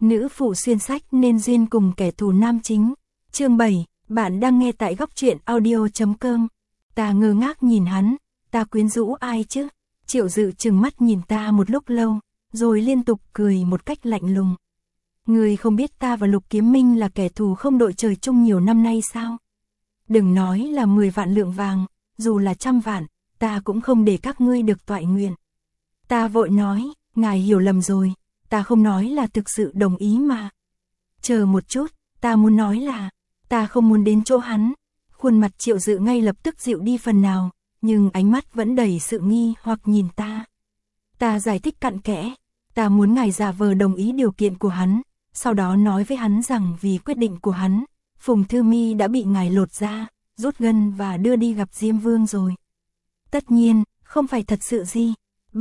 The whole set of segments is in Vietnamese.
Nữ phụ xuyên sách nên duyên cùng kẻ thù nam chính. Chương 7, bạn đang nghe tại góc truyện audio.com. Ta ngơ ngác nhìn hắn, ta quyến rũ ai chứ? Triệu Dự trừng mắt nhìn ta một lúc lâu, rồi liên tục cười một cách lạnh lùng. Người không biết ta và Lục Kiếm Minh là kẻ thù không đội trời chung nhiều năm nay sao? Đừng nói là 10 vạn lượng vàng, dù là 100 vạn, ta cũng không để các ngươi được toại nguyện. Ta vội nói, ngài hiểu lầm rồi, ta không nói là thực sự đồng ý mà. Chờ một chút, ta muốn nói là, ta không muốn đến chỗ hắn. Khuôn mặt Triệu Dự ngay lập tức dịu đi phần nào, nhưng ánh mắt vẫn đầy sự nghi hoặc nhìn ta. Ta giải thích cặn kẽ, ta muốn ngài giả vờ đồng ý điều kiện của hắn, sau đó nói với hắn rằng vì quyết định của hắn, Phùng Thư Mi đã bị ngài lột ra, rút gân và đưa đi gặp Diêm Vương rồi. Tất nhiên, không phải thật sự gì.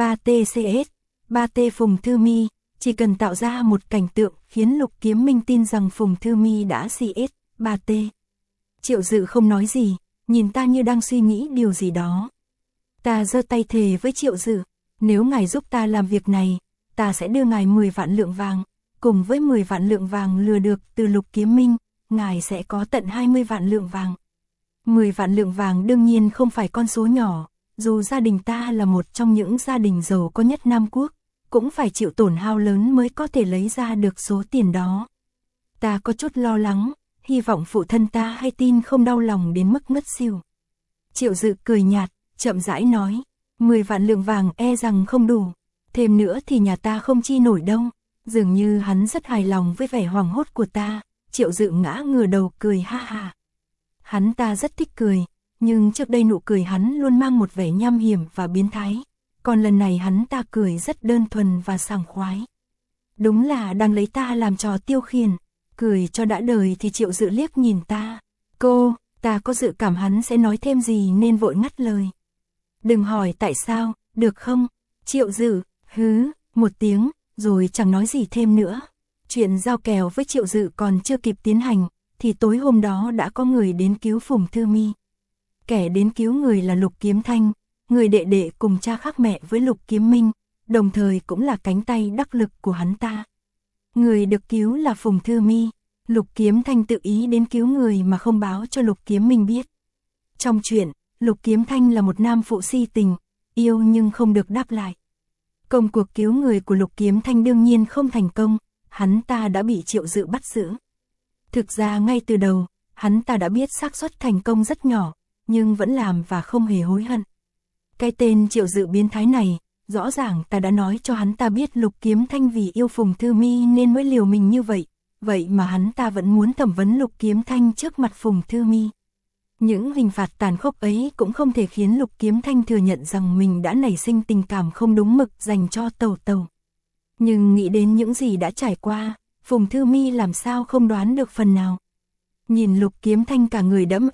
3TCS, 3T Phùng Thư Mi, chỉ cần tạo ra một cảnh tượng khiến Lục Kiếm Minh tin rằng Phùng Thư Mi đã CS, 3T. Triệu Dự không nói gì, nhìn ta như đang suy nghĩ điều gì đó. Ta giơ tay thề với Triệu Dự, nếu ngài giúp ta làm việc này, ta sẽ đưa ngài 10 vạn lượng vàng, cùng với 10 vạn lượng vàng lừa được từ Lục Kiếm Minh, ngài sẽ có tận 20 vạn lượng vàng. 10 vạn lượng vàng đương nhiên không phải con số nhỏ, dù gia đình ta là một trong những gia đình giàu có nhất Nam Quốc, cũng phải chịu tổn hao lớn mới có thể lấy ra được số tiền đó. Ta có chút lo lắng, hy vọng phụ thân ta hay tin không đau lòng đến mức ngất xỉu. Triệu Dự cười nhạt, chậm rãi nói, 10 vạn lượng vàng e rằng không đủ, thêm nữa thì nhà ta không chi nổi đâu. Dường như hắn rất hài lòng với vẻ hoảng hốt của ta, Triệu Dự ngã ngửa đầu cười ha ha. Hắn ta rất thích cười, nhưng trước đây nụ cười hắn luôn mang một vẻ nham hiểm và biến thái, còn lần này hắn ta cười rất đơn thuần và sảng khoái. Đúng là đang lấy ta làm trò tiêu khiển, cười cho đã đời thì Triệu Dự liếc nhìn ta. Ta có dự cảm hắn sẽ nói thêm gì nên vội ngắt lời. Đừng hỏi tại sao, được không? Triệu Dự, một tiếng, rồi chẳng nói gì thêm nữa. Chuyện giao kèo với Triệu Dự còn chưa kịp tiến hành, thì tối hôm đó đã có người đến cứu Phùng Thư Mi. Kẻ đến cứu người là Lục Kiếm Thanh, người đệ đệ cùng cha khác mẹ với Lục Kiếm Minh, đồng thời cũng là cánh tay đắc lực của hắn ta. Người được cứu là Phùng Thư Mi, Lục Kiếm Thanh tự ý đến cứu người mà không báo cho Lục Kiếm Minh biết. Trong chuyện, Lục Kiếm Thanh là một nam phụ si tình, yêu nhưng không được đáp lại. Công cuộc cứu người của Lục Kiếm Thanh đương nhiên không thành công, hắn ta đã bị Triệu Dự bắt giữ. Thực ra ngay từ đầu, hắn ta đã biết xác suất thành công rất nhỏ, nhưng vẫn làm và không hề hối hận. Cái tên Triệu Dự biến thái này, rõ ràng ta đã nói cho hắn ta biết Lục Kiếm Thanh vì yêu Phùng Thư Mi nên mới liều mình như vậy, vậy mà hắn ta vẫn muốn thẩm vấn Lục Kiếm Thanh trước mặt Phùng Thư Mi. Những hình phạt tàn khốc ấy cũng không thể khiến Lục Kiếm Thanh thừa nhận rằng mình đã nảy sinh tình cảm không đúng mực dành cho Tẩu Tẩu. Nhưng nghĩ đến những gì đã trải qua, Phùng Thư Mi làm sao không đoán được phần nào. Nhìn Lục Kiếm Thanh cả người đẫm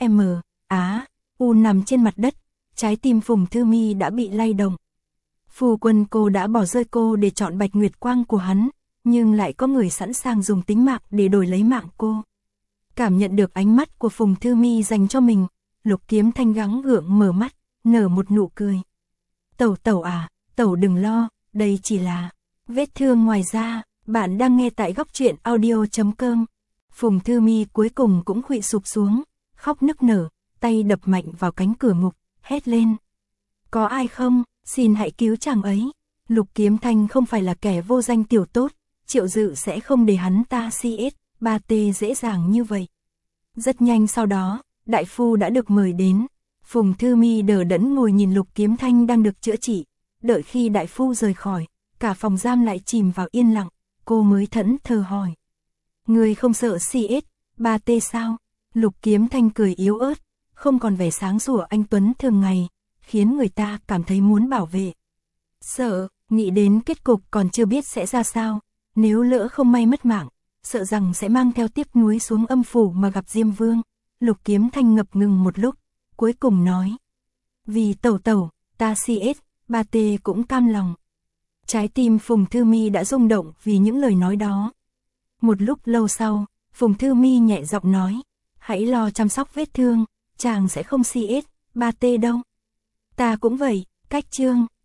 u nằm trên mặt đất, trái tim Phùng Thư Mi đã bị lay động. Phu quân cô đã bỏ rơi cô để chọn Bạch Nguyệt Quang của hắn, nhưng lại có người sẵn sàng dùng tính mạng để đổi lấy mạng cô. Cảm nhận được ánh mắt của Phùng Thư Mi dành cho mình, Lục Kiếm Thanh gắng gượng mở mắt, nở một nụ cười. Tẩu Tẩu à, Tẩu đừng lo, đây chỉ là vết thương ngoài da. Bạn đang nghe tại góc truyện audio.com. Phùng Thư Mi cuối cùng cũng khuỵu sụp xuống, khóc nức nở, tay đập mạnh vào cánh cửa ngục, hét lên. Có ai không, xin hãy cứu chàng ấy. Lục Kiếm Thanh không phải là kẻ vô danh tiểu tốt, Triệu Dự sẽ không để hắn ta CS, 3T dễ dàng như vậy. Rất nhanh sau đó, đại phu đã được mời đến. Phùng Thư Mi đờ đẫn ngồi nhìn Lục Kiếm Thanh đang được chữa trị. Đợi khi đại phu rời khỏi, cả phòng giam lại chìm vào yên lặng, cô mới thẫn thờ hỏi. Người không sợ CS, 3T sao? Lục Kiếm Thanh cười yếu ớt, không còn vẻ sáng sủa anh tuấn thường ngày, khiến người ta cảm thấy muốn bảo vệ. Sợ, nghĩ đến kết cục còn chưa biết sẽ ra sao, nếu lỡ không may mất mạng, sợ rằng sẽ mang theo tiếc nuối xuống âm phủ mà gặp Diêm Vương. Lục Kiếm Thanh ngập ngừng một lúc, cuối cùng nói. Vì Tẩu Tẩu, ta CS, 3T cũng cam lòng. Trái tim Phùng Thư Mi đã rung động vì những lời nói đó. Một lúc lâu sau, Phùng Thư Mi nhẹ giọng nói. Hãy lo chăm sóc vết thương, chàng sẽ không CS, 3T đâu. Ta cũng vậy, cách chương.